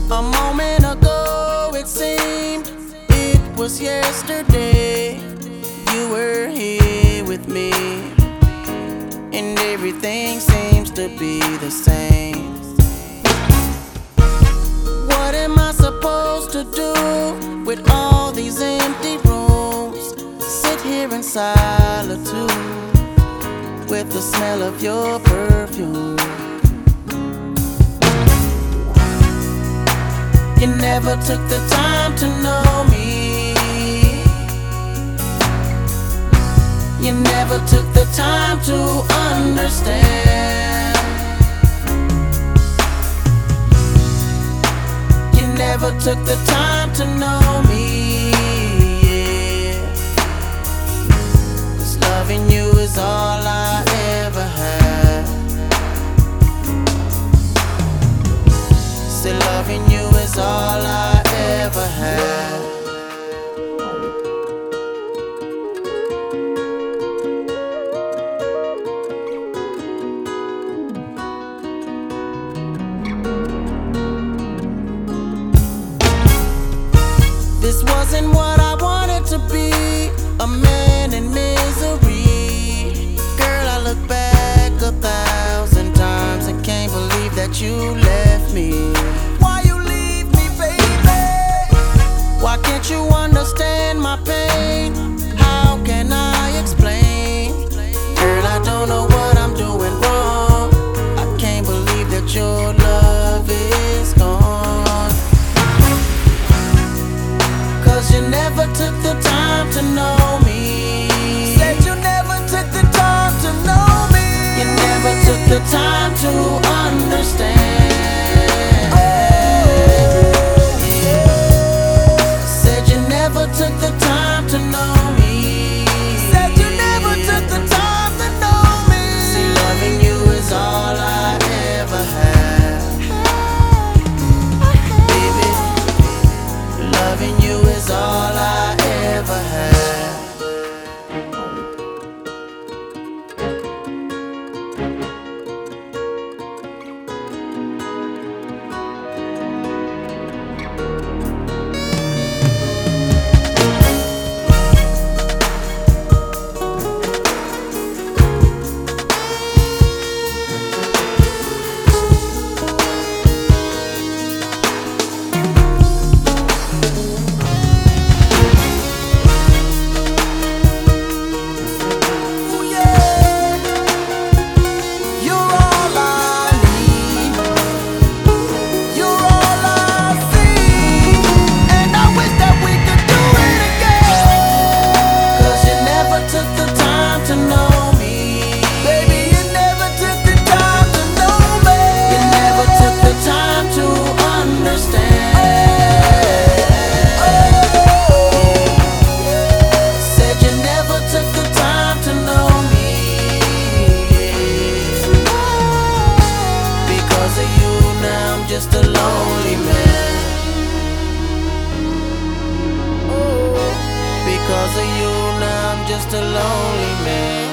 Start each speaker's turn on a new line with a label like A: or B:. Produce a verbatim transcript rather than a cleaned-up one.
A: A moment ago it seemed it was yesterday. You were here with me, and everything seems to be the same. What am I supposed to do with all these empty rooms? Sit here in solitude with the smell of your perfume. You never took the time to know me. You never took the time to understand. You never took the time to know me, yeah. 'Cause loving you is all I ever had. Say loving you is all I ever had. This wasn't what I wanted to be, a man in misery. Girl, I look back a thousand times and can't believe that you left me. Why you leave me, baby? Why can't you understand my pain? How can I explain? Girl, I don't know what I'm doing wrong. I can't believe that your love is gone. 'Cause you never took the time to know me. Said you never took the time to know me. You never took the time to understand. Oh, yeah. Said you never took the time to know me. Said you never took the time to know me. See, loving you is all I ever had. Baby, loving you is all I ever had. Just a lonely man. Oh, because of you now I'm just a lonely man.